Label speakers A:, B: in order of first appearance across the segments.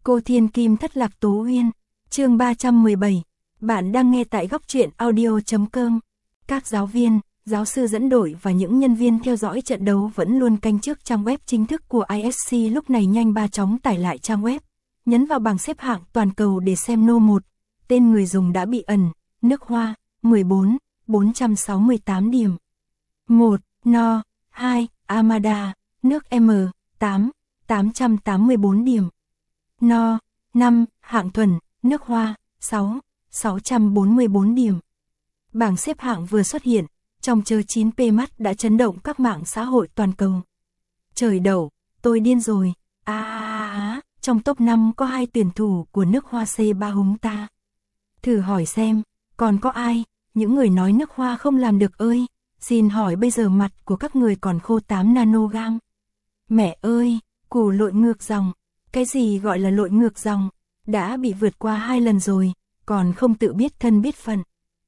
A: Cô Thiên Kim thất lạc Tố Uyên, chương 317. Bạn đang nghe tại góc truyện audio.com. Các giáo viên, giáo sư dẫn đội và những nhân viên theo dõi trận đấu vẫn luôn canh trước trang web chính thức của ISC, lúc này nhanh ba chóng tải lại trang web, nhấn vào bảng xếp hạng toàn cầu để xem No 1. Tên người dùng đã bị ẩn, nước Hoa, 14, 468 điểm. 1. No, 2. Amada, nước M, 8, 884 điểm. No, 5. Hạng Thuần, nước Hoa, 6, 644 điểm. Bảng xếp hạng vừa xuất hiện, trong chơ 9P mắt đã chấn động các mạng xã hội toàn cầu. Trời đậu, tôi điên rồi, trong top 5 có 2 tuyển thủ của nước Hoa C3 húng ta. Thử hỏi xem, còn có ai, những người nói nước Hoa không làm được ơi, xin hỏi bây giờ mặt của các người còn khô 8 nanogam. Mẹ ơi, củ lội ngược dòng, cái gì gọi là lội ngược dòng, đã bị vượt qua 2 lần rồi, còn không tự biết thân biết phận.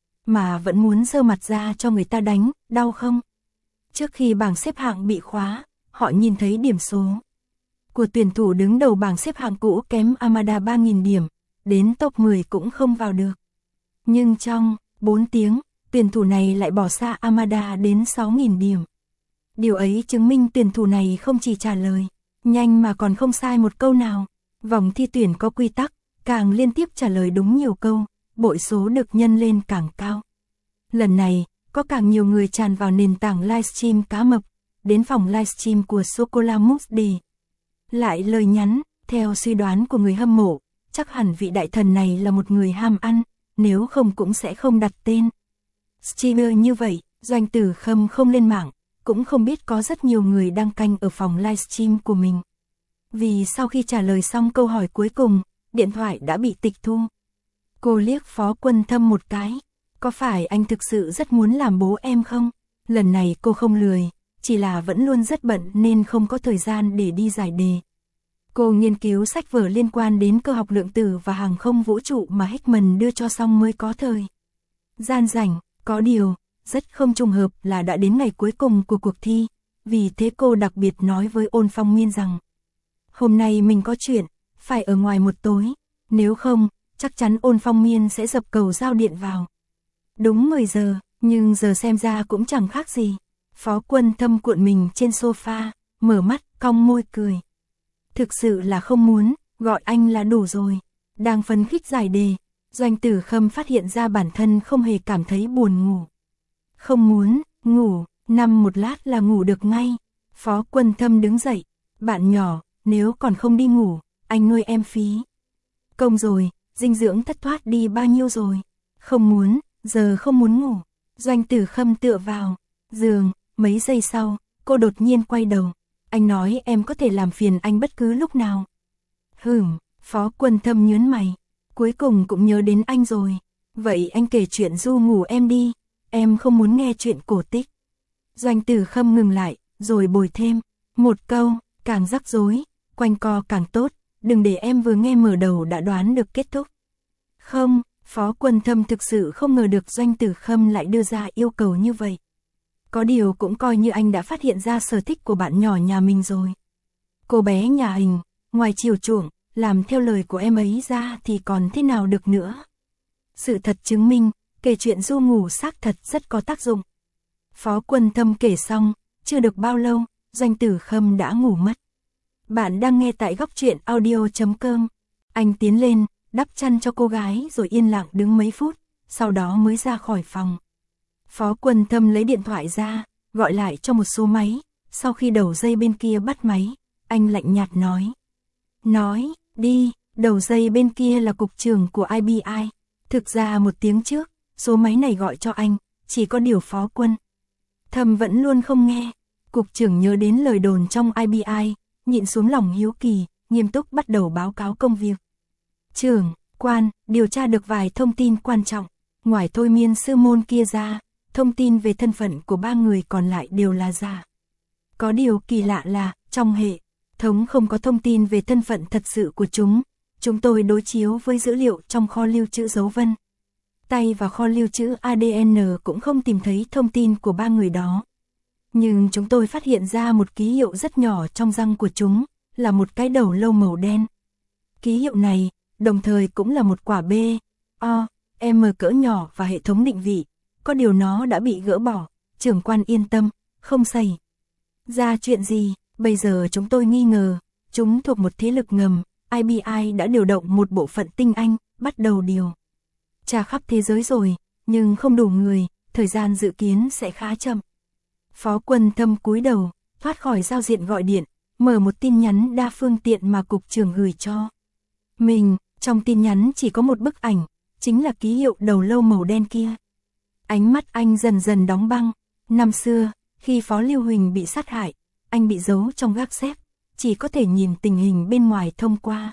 A: Mà vẫn muốn giơ mặt ra cho người ta đánh, đau không? Trước khi bảng xếp hạng bị khóa, họ nhìn thấy điểm số của tuyển thủ đứng đầu bảng xếp hạng cũ kém Amada 3.000 điểm, đến top 10 cũng không vào được. Nhưng trong 4 tiếng, tuyển thủ này lại bỏ xa Amada đến 6.000 điểm. Điều ấy chứng minh tuyển thủ này không chỉ trả lời nhanh mà còn không sai một câu nào. Vòng thi tuyển có quy tắc, càng liên tiếp trả lời đúng nhiều câu, bội số được nhân lên càng cao. Lần này, có càng nhiều người tràn vào nền tảng livestream cá mập, đến phòng livestream của Chocolat Mousse. Lại lời nhắn, theo suy đoán của người hâm mộ, chắc hẳn vị đại thần này là một người ham ăn, nếu không cũng sẽ không đặt tên streamer như vậy. Doanh Tử Khâm không lên mạng, cũng không biết có rất nhiều người đang canh ở phòng livestream của mình. Vì sau khi trả lời xong câu hỏi cuối cùng, điện thoại đã bị tịch thu. Cô liếc Phó Quân Thâm một cái, có phải anh thực sự rất muốn làm bố em không? Lần này cô không lười, chỉ là vẫn luôn rất bận nên không có thời gian để đi giải đề. Cô nghiên cứu sách vở liên quan đến cơ học lượng tử và hàng không vũ trụ mà Hickman đưa cho xong mới có thời gian rảnh. Có điều, rất không trùng hợp là đã đến ngày cuối cùng của cuộc thi, vì thế cô đặc biệt nói với Ôn Phong Nguyên rằng hôm nay mình có chuyện, phải ở ngoài một tối, nếu không, chắc chắn Ôn Phong Miên sẽ dập cầu giao điện vào. Đúng 10 giờ, nhưng giờ xem ra cũng chẳng khác gì. Phó Quân Thâm cuộn mình trên sofa, mở mắt, cong môi cười. Thực sự là không muốn, gọi anh là đủ rồi. Đang phấn khích giải đề, Doanh Tử Khâm phát hiện ra bản thân không hề cảm thấy buồn ngủ. Không muốn, ngủ, nằm một lát là ngủ được ngay. Phó Quân Thâm đứng dậy, bạn nhỏ, nếu còn không đi ngủ, anh nuôi em phí công rồi, dinh dưỡng thất thoát đi bao nhiêu rồi. Không muốn, giờ không muốn ngủ. Doanh Tử Khâm tựa vào giường, mấy giây sau, cô đột nhiên quay đầu. Anh nói em có thể làm phiền anh bất cứ lúc nào. Phó Quân Thâm nhớn mày, cuối cùng cũng nhớ đến anh rồi. Vậy anh kể chuyện ru ngủ em đi, em không muốn nghe chuyện cổ tích. Doanh Tử Khâm ngừng lại, rồi bồi thêm một câu, càng rắc rối, quanh co càng tốt, đừng để em vừa nghe mở đầu đã đoán được kết thúc. Không, Phó Quân Thâm thực sự không ngờ được Doanh Tử Khâm lại đưa ra yêu cầu như vậy. Có điều cũng coi như anh đã phát hiện ra sở thích của bạn nhỏ nhà mình rồi. Cô bé nhà hình, ngoài chiều chuộng, làm theo lời của em ấy ra thì còn thế nào được nữa. Sự thật chứng minh, kể chuyện ru ngủ xác thật rất có tác dụng. Phó Quân Thâm kể xong, chưa được bao lâu, Doanh Tử Khâm đã ngủ mất. Bạn đang nghe tại góc truyện audio.com. Anh tiến lên, đắp chăn cho cô gái rồi yên lặng đứng mấy phút, sau đó mới ra khỏi phòng. Phó Quân Thâm lấy điện thoại ra, gọi lại cho một số máy, sau khi đầu dây bên kia bắt máy, anh lạnh nhạt nói, đi, đầu dây bên kia là cục trưởng của IBI. Thực ra một tiếng trước, số máy này gọi cho anh, chỉ có điều Phó Quân Thâm vẫn luôn không nghe. Cục trưởng nhớ đến lời đồn trong IBI, nhịn xuống lòng hiếu kỳ, nghiêm túc bắt đầu báo cáo công việc. Trưởng quan, điều tra được vài thông tin quan trọng, ngoài thôi miên sư môn kia ra, thông tin về thân phận của 3 người còn lại đều là giả. Có điều kỳ lạ là, trong hệ thống không có thông tin về thân phận thật sự của chúng tôi đối chiếu với dữ liệu trong kho lưu trữ dấu vân tay và kho lưu trữ ADN cũng không tìm thấy thông tin của 3 người đó. Nhưng chúng tôi phát hiện ra một ký hiệu rất nhỏ trong răng của chúng, là một cái đầu lâu màu đen. Ký hiệu này, đồng thời cũng là một quả B, O, M cỡ nhỏ và hệ thống định vị, có điều nó đã bị gỡ bỏ, trưởng quan yên tâm, không xảy ra chuyện gì, bây giờ chúng tôi nghi ngờ, chúng thuộc một thế lực ngầm, IBI đã điều động một bộ phận tinh anh, bắt đầu điều tra khắp thế giới rồi, nhưng không đủ người, thời gian dự kiến sẽ khá chậm. Phó Quân Thâm cúi đầu, thoát khỏi giao diện gọi điện, mở một tin nhắn đa phương tiện mà cục trưởng gửi cho mình, trong tin nhắn chỉ có một bức ảnh, chính là ký hiệu đầu lâu màu đen kia. Ánh mắt anh dần dần đóng băng, năm xưa, khi Phó Lưu Huỳnh bị sát hại, anh bị giấu trong gác xếp, chỉ có thể nhìn tình hình bên ngoài thông qua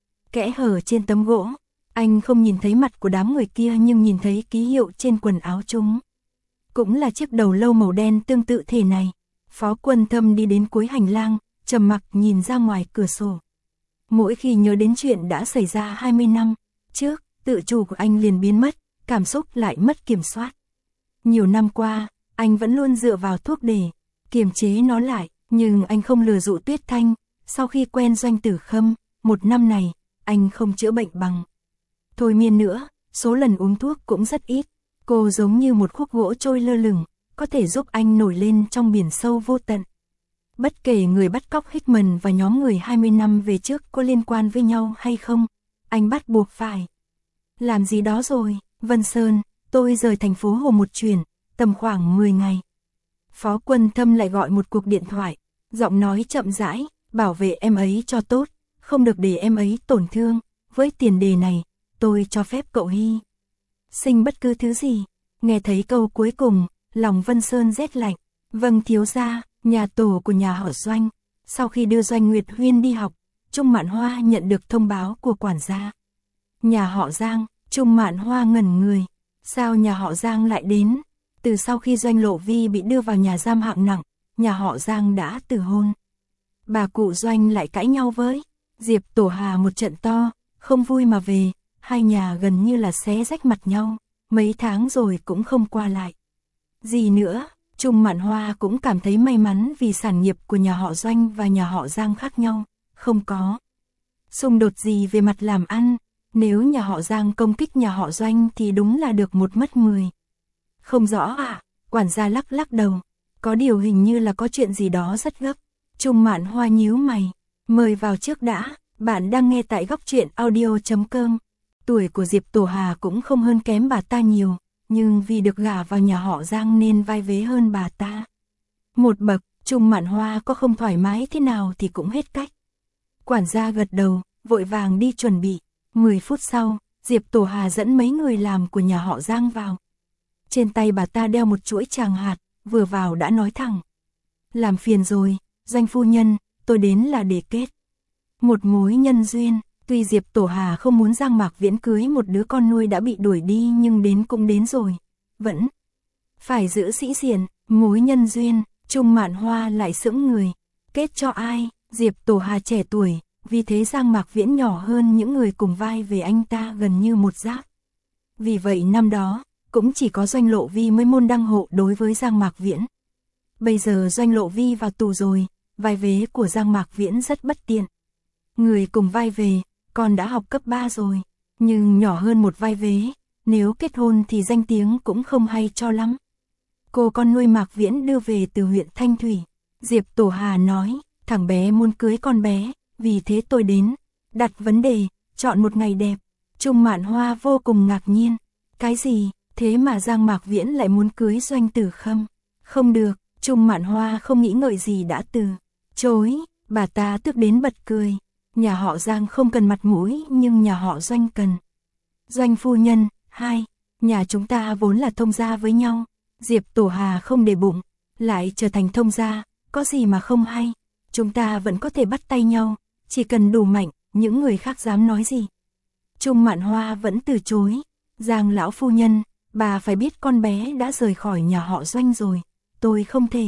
A: kẽ hở trên tấm gỗ. Anh không nhìn thấy mặt của đám người kia nhưng nhìn thấy ký hiệu trên quần áo chúng. Cũng là chiếc đầu lâu màu đen tương tự thể này. Phó Quân Thâm đi đến cuối hành lang, trầm mặc nhìn ra ngoài cửa sổ. Mỗi khi nhớ đến chuyện đã xảy ra 20 năm trước, tự chủ của anh liền biến mất, cảm xúc lại mất kiểm soát. Nhiều năm qua, anh vẫn luôn dựa vào thuốc để kiềm chế nó lại, nhưng anh không lừa dụ Tuyết Thanh. Sau khi quen Doanh Tử Khâm, một năm này, anh không chữa bệnh bằng thôi miên nữa, số lần uống thuốc cũng rất ít. Cô giống như một khúc gỗ trôi lơ lửng, có thể giúp anh nổi lên trong biển sâu vô tận. Bất kể người bắt cóc Hickman và nhóm người 20 năm về trước có liên quan với nhau hay không, anh bắt buộc phải làm gì đó rồi. Vân Sơn, tôi rời thành phố Hồ một chuyến, tầm khoảng 10 ngày. Phó Quân Thâm lại gọi một cuộc điện thoại, giọng nói chậm rãi, bảo vệ em ấy cho tốt, không được để em ấy tổn thương. Với tiền đề này, tôi cho phép cậu hy sinh bất cứ thứ gì. Nghe thấy câu cuối cùng, lòng Vân Sơn rét lạnh. Vâng thiếu gia, nhà tổ của nhà họ Doanh. Sau khi đưa Doanh Nguyệt Huyên đi học, Trung Mạn Hoa nhận được thông báo của quản gia nhà họ Giang. Trung Mạn Hoa ngẩn người. Sao nhà họ Giang lại đến? Từ sau khi Doanh Lộ Vi bị đưa vào nhà giam hạng nặng, nhà họ Giang đã từ hôn. Bà cụ Doanh lại cãi nhau với Diệp Tổ Hà một trận to, không vui mà về, hai nhà gần như là xé rách mặt nhau, mấy tháng rồi cũng không qua lại. Gì nữa, Trung Mạn Hoa cũng cảm thấy may mắn vì sản nghiệp của nhà họ Doanh và nhà họ Giang khác nhau, không có xung đột gì về mặt làm ăn. Nếu nhà họ Giang công kích nhà họ Doanh thì đúng là được một mất 10. Không rõ à? Quản gia lắc lắc đầu. Có điều hình như là có chuyện gì đó rất gấp. Trung Mạn Hoa nhíu mày. Mời vào trước đã. Bạn đang nghe tại góc truyện audio.com. Tuổi của Diệp Tổ Hà cũng không hơn kém bà ta nhiều, nhưng vì được gả vào nhà họ Giang nên vai vế hơn bà ta một bậc. Trung Mạn Hoa có không thoải mái thế nào thì cũng hết cách. Quản gia gật đầu, vội vàng đi chuẩn bị. 10 phút sau, Diệp Tổ Hà dẫn mấy người làm của nhà họ Giang vào. Trên tay bà ta đeo một chuỗi tràng hạt, vừa vào đã nói thẳng. Làm phiền rồi, Doanh phu nhân, tôi đến là để kết một mối nhân duyên. Tuy Diệp Tổ Hà không muốn Giang Mạc Viễn cưới một đứa con nuôi đã bị đuổi đi nhưng đến cũng đến rồi, vẫn phải giữ sĩ diện. Mối nhân duyên, Trung Mạn Hoa lại sững người. Kết cho ai? Diệp Tổ Hà trẻ tuổi, vì thế Giang Mạc Viễn nhỏ hơn những người cùng vai về anh ta gần như một giáp. Vì vậy năm đó, cũng chỉ có Doanh Lộ Vi mới môn đăng hộ đối với Giang Mạc Viễn. Bây giờ Doanh Lộ Vi vào tù rồi, vai vế của Giang Mạc Viễn rất bất tiện. Người cùng vai về, con đã học cấp 3 rồi, nhưng nhỏ hơn một vai vế, nếu kết hôn thì danh tiếng cũng không hay cho lắm. Cô con nuôi Mạc Viễn đưa về từ huyện Thanh Thủy. Diệp Tổ Hà nói, thằng bé muốn cưới con bé, vì thế tôi đến, đặt vấn đề, chọn một ngày đẹp. Trung Mạn Hoa vô cùng ngạc nhiên. Cái gì, thế mà Giang Mạc Viễn lại muốn cưới Doanh Tử Khâm? Không được, Trung Mạn Hoa không nghĩ ngợi gì đã từ chối, bà ta tức đến bật cười. Nhà họ Giang không cần mặt mũi nhưng nhà họ Doanh cần. Doanh phu nhân, hai, nhà chúng ta vốn là thông gia với nhau. Diệp Tổ Hà không để bụng, lại trở thành thông gia, có gì mà không hay. Chúng ta vẫn có thể bắt tay nhau, chỉ cần đủ mạnh, những người khác dám nói gì. Trung Mạn Hoa vẫn từ chối. Giang lão phu nhân, bà phải biết con bé đã rời khỏi nhà họ Doanh rồi, tôi không thể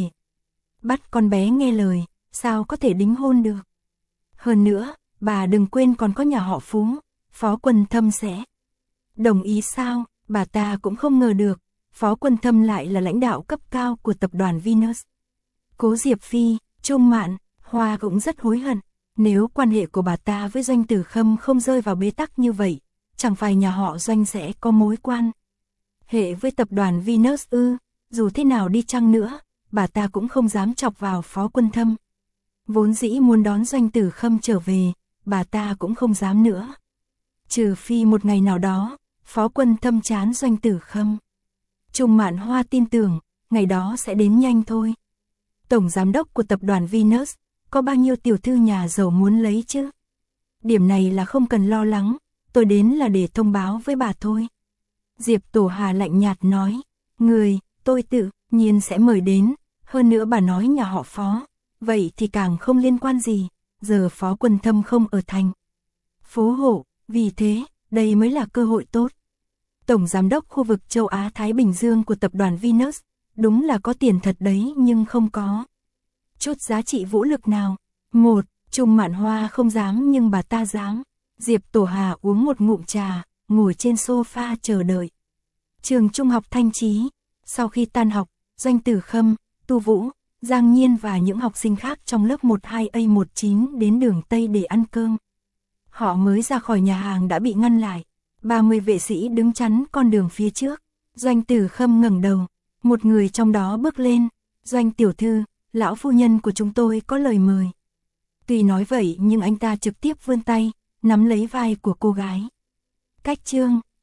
A: bắt con bé nghe lời, sao có thể đính hôn được. Hơn nữa, bà đừng quên còn có nhà họ Phú, Phó Quân Thâm sẽ đồng ý sao? Bà ta cũng không ngờ được, Phó Quân Thâm lại là lãnh đạo cấp cao của tập đoàn Venus. Cố Diệp Phi, Trung Mạn Hoa cũng rất hối hận, Nếu quan hệ của bà ta với Doanh Tử Khâm không rơi vào bế tắc như vậy, chẳng phải nhà họ Doanh sẽ có mối quan hệ với tập đoàn Venus ư? Dù thế nào đi chăng nữa, bà ta cũng không dám chọc vào Phó Quân Thâm. Vốn dĩ muốn đón Doanh Tử Khâm trở về, bà ta cũng không dám nữa. Trừ phi một ngày nào đó, Phó Quân Thâm chán Doanh Tử Khâm. Trùng Mạn Hoa tin tưởng, ngày đó sẽ đến nhanh thôi. Tổng giám đốc của tập đoàn Venus, có bao nhiêu tiểu thư nhà giàu muốn lấy chứ? Điểm này là không cần lo lắng, tôi đến là để thông báo với bà thôi. Diệp Tổ Hà lạnh nhạt nói, người, tôi tự nhiên sẽ mời đến, hơn nữa bà nói nhà họ Phó, vậy thì càng không liên quan gì, giờ Phó Quân Thâm không ở thành phố Hộ, vì thế, đây mới là cơ hội tốt. Tổng giám đốc khu vực châu Á Thái Bình Dương của tập đoàn Venus, đúng là có tiền thật đấy nhưng không có chút giá trị vũ lực nào. Trùng Mạn Hoa không dám nhưng bà ta dám. Diệp Tổ Hà uống một ngụm trà, ngồi trên sofa chờ đợi. Trường trung học Thanh Chí, sau khi tan học, Doanh Tử Khâm, Tu Vũ, Giang Nhiên và những học sinh khác trong lớp 12A19 đến đường Tây để ăn cơm. Họ mới ra khỏi nhà hàng đã bị ngăn lại. 30 vệ sĩ đứng chắn con đường phía trước. Doanh Tử Khâm ngẩng đầu, một người trong đó bước lên. Doanh tiểu thư, lão phu nhân của chúng tôi có lời mời. Tuy nói vậy nhưng anh ta trực tiếp vươn tay, nắm lấy vai của cô gái. Cách chương